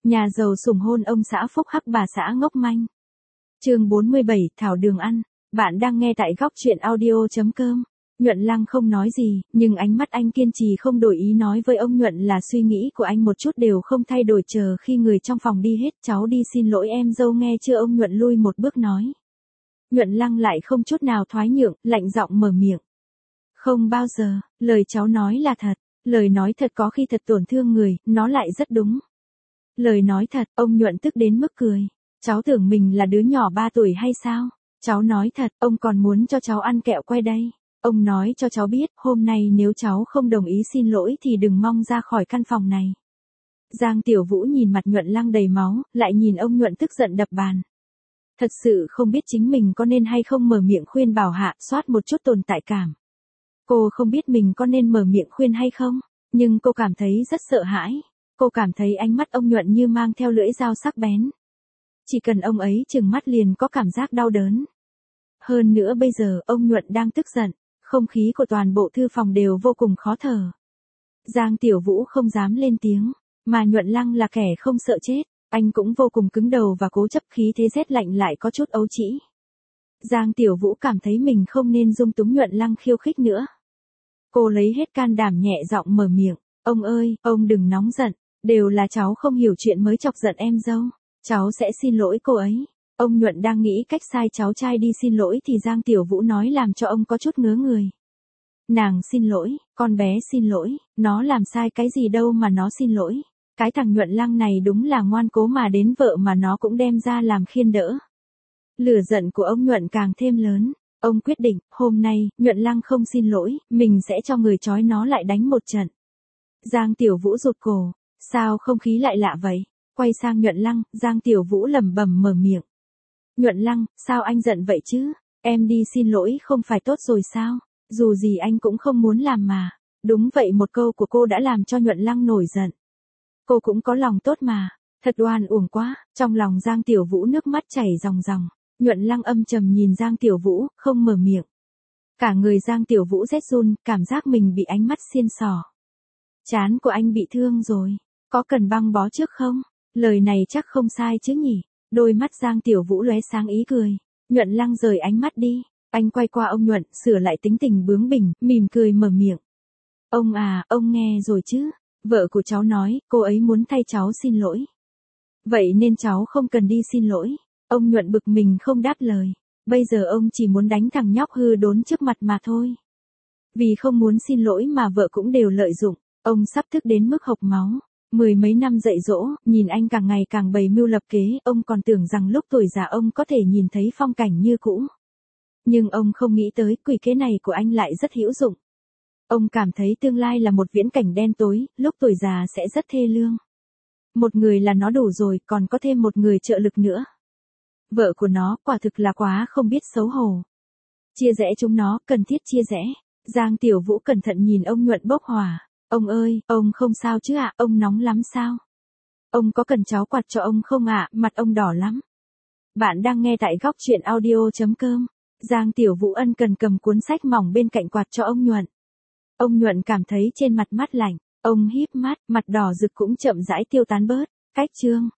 Nhà giàu sủng hôn ông xã phúc hắc bà xã ngốc manh. Chương 47, Thảo Đường ăn. Bạn đang nghe tại góc truyện audio.com. Nhuận Lăng không nói gì, nhưng ánh mắt anh kiên trì không đổi ý nói với ông Nhuận là suy nghĩ của anh một chút đều không thay đổi. Chờ khi người trong phòng đi hết, cháu đi xin lỗi em dâu nghe chưa? Ông Nhuận lui một bước nói. Nhuận Lăng lại không chút nào thoái nhượng, lạnh giọng mở miệng. Không bao giờ, lời cháu nói là thật, lời nói thật có khi thật tổn thương người, nó lại rất đúng. Lời nói thật, ông Nhuận tức đến mức cười. Cháu tưởng mình là đứa nhỏ 3 tuổi hay sao? Cháu nói thật, ông còn muốn cho cháu ăn kẹo que đây. Ông nói cho cháu biết, hôm nay nếu cháu không đồng ý xin lỗi thì đừng mong ra khỏi căn phòng này. Giang Tiểu Vũ nhìn mặt Nhuận Lăng đầy máu, lại nhìn ông Nhuận tức giận đập bàn. Thật sự không biết chính mình có nên hay không mở miệng khuyên bảo hạ, soát một chút tồn tại cảm. Cô không biết mình có nên mở miệng khuyên hay không, nhưng cô cảm thấy rất sợ hãi. Cô cảm thấy ánh mắt ông Nhuận như mang theo lưỡi dao sắc bén. Chỉ cần ông ấy chừng mắt liền có cảm giác đau đớn. Hơn nữa bây giờ ông Nhuận đang tức giận, không khí của toàn bộ thư phòng đều vô cùng khó thở. Giang Tiểu Vũ không dám lên tiếng, mà Nhuận Lăng là kẻ không sợ chết, anh cũng vô cùng cứng đầu và cố chấp, khí thế rét lạnh lại có chút ấu trĩ. Giang Tiểu Vũ cảm thấy mình không nên dung túng Nhuận Lăng khiêu khích nữa. Cô lấy hết can đảm nhẹ giọng mở miệng, ông ơi, ông đừng nóng giận, đều là cháu không hiểu chuyện mới chọc giận em dâu, cháu sẽ xin lỗi cô ấy. Ông Nhuận đang nghĩ cách sai cháu trai đi xin lỗi thì Giang Tiểu Vũ nói làm cho ông có chút ngớ người. Nàng xin lỗi, con bé xin lỗi, nó làm sai cái gì đâu mà nó xin lỗi. Cái thằng Nhuận Lăng này đúng là ngoan cố mà đến vợ mà nó cũng đem ra làm khiên đỡ. Lửa giận của ông Nhuận càng thêm lớn. Ông quyết định, hôm nay, Nhuận Lăng không xin lỗi, mình sẽ cho người trói nó lại đánh một trận. Giang Tiểu Vũ rụt cổ, sao không khí lại lạ vậy? Quay sang Nhuận Lăng, Giang Tiểu Vũ lẩm bẩm mở miệng. Nhuận Lăng, sao anh giận vậy chứ? Em đi xin lỗi không phải tốt rồi sao? Dù gì anh cũng không muốn làm mà. Đúng vậy, một câu của cô đã làm cho Nhuận Lăng nổi giận. Cô cũng có lòng tốt mà, thật oan uổng quá. Trong lòng Giang Tiểu Vũ nước mắt chảy ròng ròng. Nhuận Lăng âm trầm nhìn Giang Tiểu Vũ, không mở miệng. Cả người Giang Tiểu Vũ rét run, cảm giác mình bị ánh mắt xiên xỏ. Trán của anh bị thương rồi, có cần băng bó trước không? Lời này chắc không sai chứ nhỉ? Đôi mắt Giang Tiểu Vũ lóe sáng ý cười. Nhuận Lăng rời ánh mắt đi, anh quay qua ông Nhuận, sửa lại tính tình bướng bỉnh, mỉm cười mở miệng. Ông à, ông nghe rồi chứ? Vợ của cháu nói, cô ấy muốn thay cháu xin lỗi. Vậy nên cháu không cần đi xin lỗi. Ông Nhuận bực mình không đáp lời. Bây giờ ông chỉ muốn đánh thằng nhóc hư đốn trước mặt mà thôi. Vì không muốn xin lỗi mà vợ cũng đều lợi dụng. Ông sắp thức đến mức hộc máu. 10 mấy năm dạy dỗ, nhìn anh càng ngày càng bày mưu lập kế, ông còn tưởng rằng lúc tuổi già ông có thể nhìn thấy phong cảnh như cũ. Nhưng ông không nghĩ tới quỷ kế này của anh lại rất hữu dụng. Ông cảm thấy tương lai là một viễn cảnh đen tối, lúc tuổi già sẽ rất thê lương. Một người là nó đủ rồi, còn có thêm một người trợ lực nữa. Vợ của nó quả thực là quá không biết xấu hổ. Chia rẽ chúng nó, cần thiết chia rẽ. Giang Tiểu Vũ cẩn thận nhìn ông Nhuận bốc hỏa. Ông ơi, ông không sao chứ ạ, ông nóng lắm sao? Ông có cần cháu quạt cho ông không ạ, mặt ông đỏ lắm. Bạn đang nghe tại góc truyện audio.com. Giang Tiểu Vũ ân cần cầm cuốn sách mỏng bên cạnh quạt cho ông Nhuận. Ông Nhuận cảm thấy trên mặt mát lạnh, ông híp mắt, mặt đỏ rực cũng chậm rãi tiêu tán bớt. Cách chương